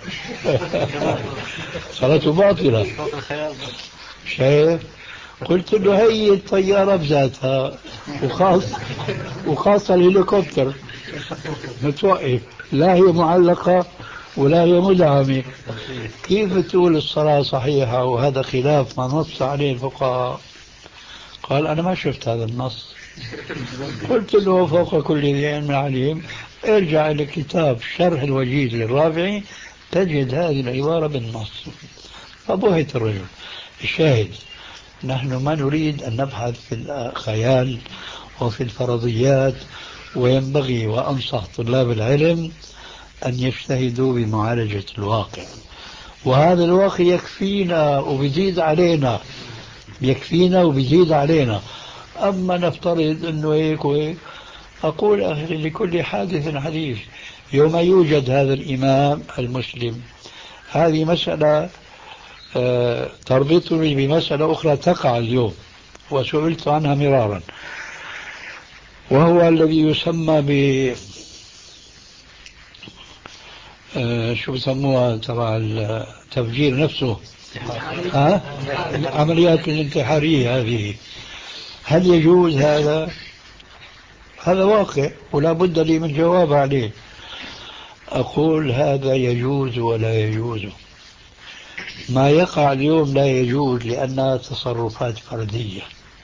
صلاته باطلة. شايف؟ قلت له هي الطيارة بذاتها وخاص وخاصة الهليكوبتر متوقف، لا هي معلقة ولا هي مدعمة، كيف تقول الصلاة صحيحة وهذا خلاف ما نص عليه الفقهاء؟ قال أنا ما شفت هذا النص. قلت له فوق كل ذي علم عليم، ارجع إلى كتاب شرح الوجيز للرافعي تجد هذه العبارة بالنص. فبهت الرجل. الشاهد نحن ما نريد أن نبحث في الخيال وفي الفرضيات، وينبغي وأنصح طلاب العلم أن يجتهدوا بمعالجة الواقع. وهذا الوقت يكفينا وبيزيد علينا، يكفينا وبيزيد علينا. أما نفترض أنه هيك وهيك، أقول أخي لكل حادث حديث. يوم يوجد هذا الإمام المسلم، هذه مسألة آه تربطني بمسألة أخرى تقع اليوم وسئلت عنها مرارا، وهو الذي يسمى ب آه شو بسموها تبع التفجير نفسه، ها؟ العمليات الانتحارية هذه، هل يجوز هذا؟ هذا واقع ولا بد لي من جواب عليه. أقول هذا يجوز ولا يجوز. ما يقع اليوم لا يجوز لأنها تصرفات فردية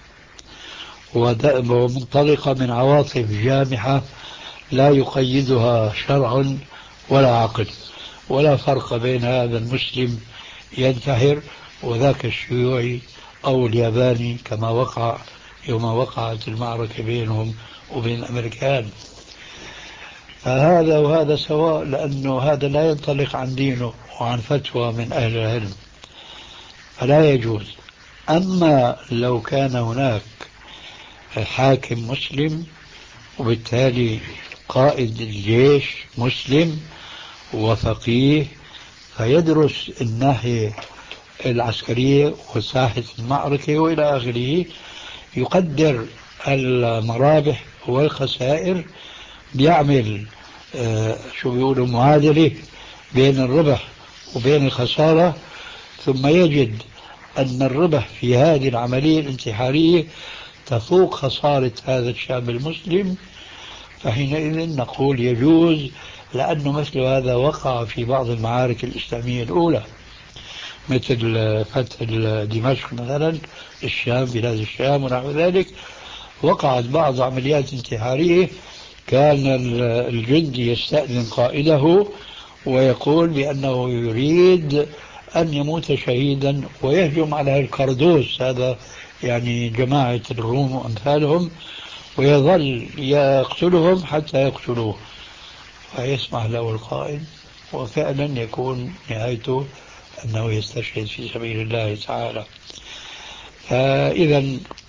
ومنطلقة من عواطف جامحة لا يقيدها شرع ولا عقل، ولا فرق بين هذا المسلم ينتحر وذاك الشيوعي أو الياباني كما وقع يوم وقعت المعركة بينهم وبين الأمريكان. فهذا وهذا سواء، لأنه هذا لا ينطلق عن دينه وعن فتوى من أهل العلم، فلا يجوز. أما لو كان هناك حاكم مسلم وبالتالي قائد الجيش مسلم وفقيه فيدرس الناحية العسكرية وساحة المعركة وإلى آخره، يقدر المرابح والخسائر، بيعمل آه شو بيقولوا معادلة بين الربح وبين الخسارة، ثم يجد أن الربح في هذه العملية الانتحارية تفوق خسارة هذا الشعب المسلم، فحينئذ نقول يجوز، لأنه مثل هذا وقع في بعض المعارك الإسلامية الأولى مثل فتح دمشق مثلا، الشام، بلاد الشام ونحو ذلك. وقعت بعض عمليات انتحارية كان الجندي يستأذن قائده ويقول بأنه يريد أن يموت شهيدا ويهجم على الكردوس، هذا يعني جماعة الروم وأمثالهم، ويظل يقتلهم حتى يقتلوه، فيسمح له القائد وفعلا يكون نهايته أنه يستشهد في سبيل الله تعالى. فإذا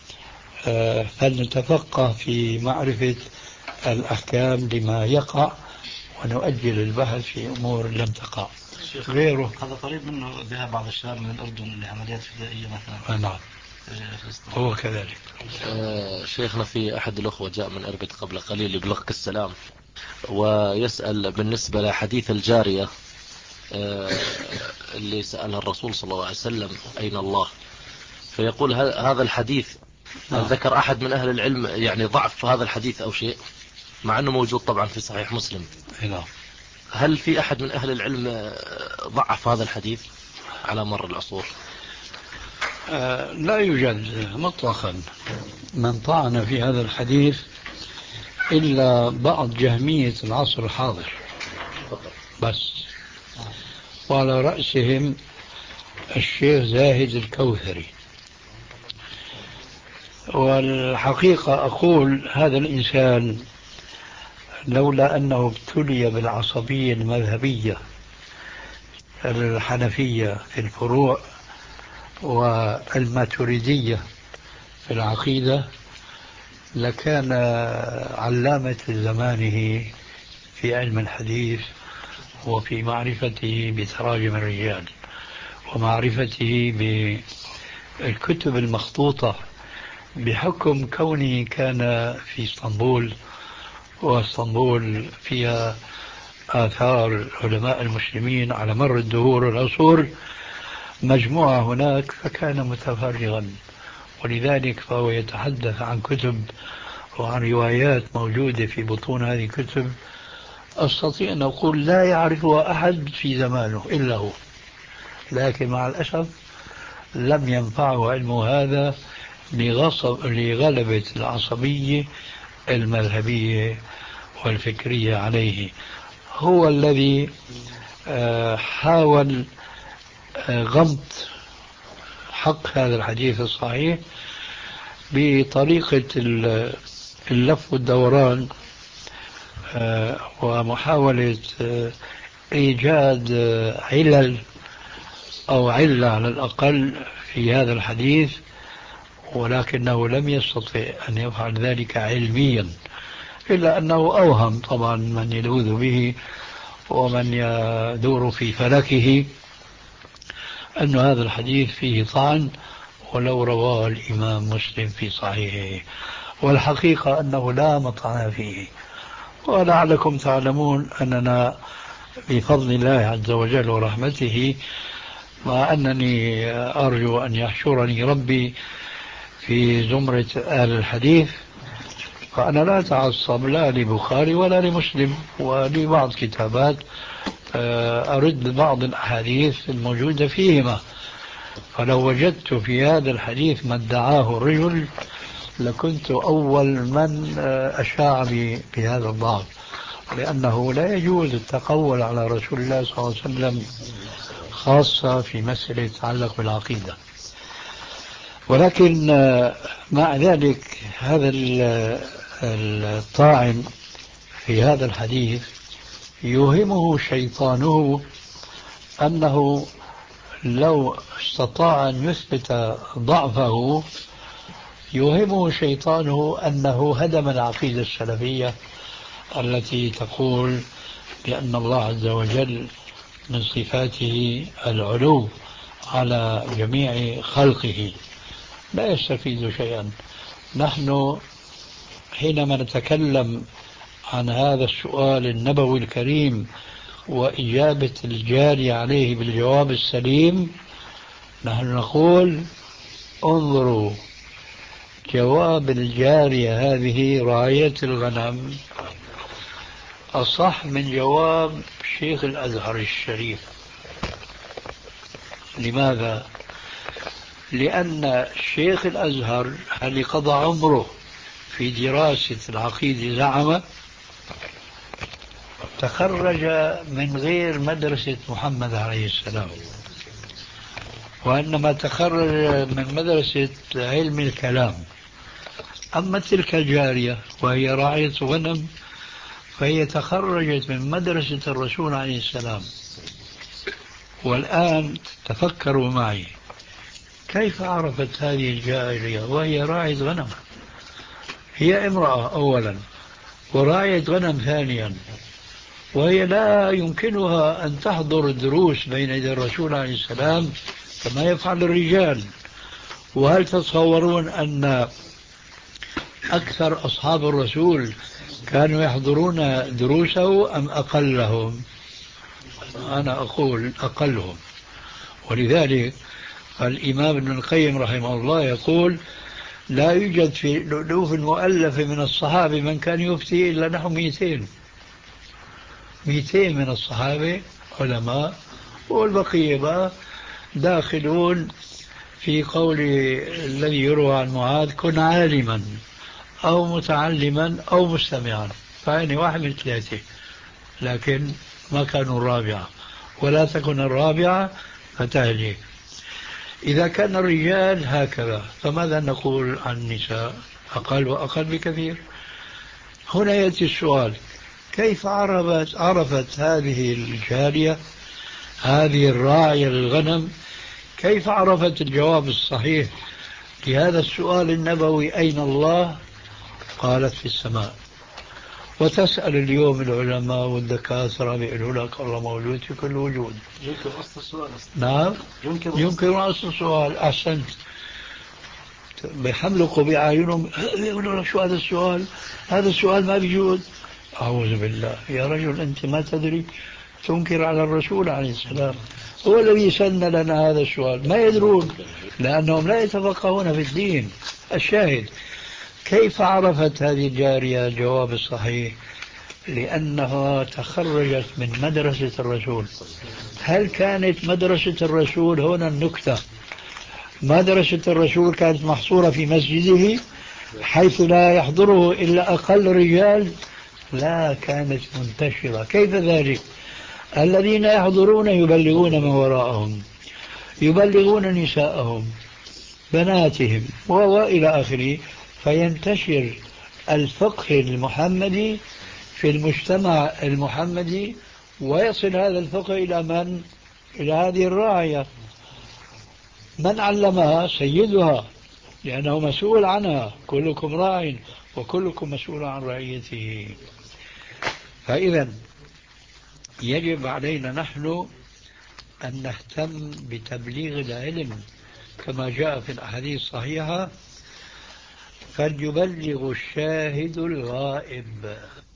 فلنتفقه في معرفة الأحكام لما يقع ونؤجل البحث في أمور لم تقع. غيره هذا قريب منه ذهاب بعض الشباب من الأردن لعمليات فدائية مثلا. نعم هو كذلك. آه شيخنا، في أحد الأخوة جاء من أربد قبل قليل يبلغك السلام، ويسأل بالنسبة لحديث الجارية آه اللي سألها الرسول صلى الله عليه وسلم أين الله، فيقول هذا الحديث ذكر أحد من أهل العلم يعني ضعف هذا الحديث أو شيء، مع أنه موجود طبعا في صحيح مسلم. هل في أحد من أهل العلم ضعف هذا الحديث على مر العصور؟ آه لا يوجد مطلقا من طعن في هذا الحديث إلا بعض جهمية العصر الحاضر بس، وعلى رأسهم الشيخ زاهد الكوثري. والحقيقة أقول هذا الإنسان لولا أنه ابتلي بالعصبية المذهبية الحنفية في الفروع والماتريدية في العقيدة لكان علامة زمانه في علم الحديث وفي معرفته بتراجم الرجال ومعرفته بالكتب المخطوطة، بحكم كونه كان في اسطنبول، واسطنبول فيها آثار علماء المسلمين على مر الدهور والعصور مجموعة هناك، فكان متفرغا، ولذلك فهو يتحدث عن كتب وعن روايات موجودة في بطون هذه الكتب أستطيع أن أقول لا يعرفها أحد في زمانه إلا هو، لكن مع الأسف لم ينفعه علمه هذا لغصب لغلبة العصبية المذهبية والفكرية عليه. هو الذي حاول غمط حق هذا الحديث الصحيح بطريقة اللف والدوران ومحاولة إيجاد علل أو علة على الأقل في هذا الحديث، ولكنه لم يستطع أن يفعل ذلك علميا، إلا أنه أوهم طبعا من يلوذ به ومن يدور في فلكه أن هذا الحديث فيه طعن ولو رواه الإمام مسلم في صحيحه، والحقيقة أنه لا مطعن فيه. ولعلكم تعلمون أننا بفضل الله عز وجل ورحمته، مع أنني أرجو أن يحشرني ربي في زمرة آل الحديث، فأنا لا أتعصب لا لبخاري ولا لمسلم، ولبعض كتابات أرد بعض الأحاديث الموجودة فيهما. فلو وجدت في هذا الحديث ما ادعاه الرجل لكنت أول من أشاع بهذا الضعف، لأنه لا يجوز التقول على رسول الله صلى الله عليه وسلم خاصة في مسألة تتعلق بالعقيدة. ولكن مع ذلك هذا الطاعن في هذا الحديث يوهمه شيطانه أنه لو استطاع أن يثبت ضعفه، يوهمه شيطانه أنه هدم العقيدة السلفية التي تقول بأن الله عز وجل من صفاته العلو على جميع خلقه. لا يستفيد شيئا. نحن حينما نتكلم عن هذا السؤال النبوي الكريم وإجابة الجاري عليه بالجواب السليم، نحن نقول انظروا جواب الجارية هذه راعية الغنم أصح من جواب شيخ الأزهر الشريف. لماذا؟ لأن شيخ الأزهر اللي قضى عمره في دراسة العقيدة زعم تخرج من غير مدرسة محمد عليه السلام، وإنما تخرج من مدرسة علم الكلام. أما تلك الجارية وهي راعية غنم فهي تخرجت من مدرسة الرسول عليه السلام. والآن تفكروا معي، كيف عرفت هذه الجارية وهي راعية غنم؟ هي امرأة أولا وراعية غنم ثانيا، وهي لا يمكنها أن تحضر الدروس بين يدي الرسول عليه السلام كما يفعل الرجال. وهل تتصورون أن أكثر أصحاب الرسول كانوا يحضرون دروسه أم أقلهم؟ أنا أقول أقلهم. ولذلك الإمام ابن القيم رحمه الله يقول لا يوجد في الألوف المؤلفة من الصحابة من كان يفتي إلا نحو مئتين مئتين من الصحابة علماء، والبقية بقى داخلون في قول الذي يروى عن معاذ كن عالما أو متعلما أو مستمعا، فعني واحد من ثلاثة، لكن ما كانوا الرابعة، ولا تكن الرابعة فتهلك. إذا كان الرجال هكذا فماذا نقول عن النساء؟ أقل وأقل بكثير. هنا يأتي السؤال، كيف عرفت, عرفت هذه الجارية هذه الراعية للغنم كيف عرفت الجواب الصحيح لهذا السؤال النبوي أين الله؟ قالت في السماء. وتسأل اليوم العلماء والدكاترة بيقولوا لك الله موجود في كل وجود. يمكن أصل السؤال. نعم يمكن, يمكن أصل السؤال. أحسنت. بيحملقوا بأعينهم يقولوا لك شو هذا السؤال؟ هذا السؤال ما بيجوز. أعوذ بالله. يا رجل أنت ما تدري، تنكر على الرسول عليه السلام، هو الذي سن لنا هذا السؤال. ما يدرون لأنهم لا يتفقهون في الدين. الشاهد، كيف عرفت هذه الجارية الجواب الصحيح؟ لأنها تخرجت من مدرسة الرسول. هل كانت مدرسة الرسول هنا النكتة؟ مدرسة الرسول كانت محصورة في مسجده حيث لا يحضره إلا أقل رجال؟ لا، كانت منتشرة. كيف ذلك؟ الذين يحضرون يبلغون من وراءهم، يبلغون نساءهم بناتهم وإلى آخره، فينتشر الفقه المحمدي في المجتمع المحمدي، ويصل هذا الفقه إلى من؟ إلى هذه الراعية. من علمها سيدها، لأنه مسؤول عنها، كلكم راع وكلكم مسؤول عن رعيته. فإذا يجب علينا نحن أن نهتم بتبليغ العلم كما جاء في الأحاديث الصحيحة: فليبلغ الشاهد الغائب.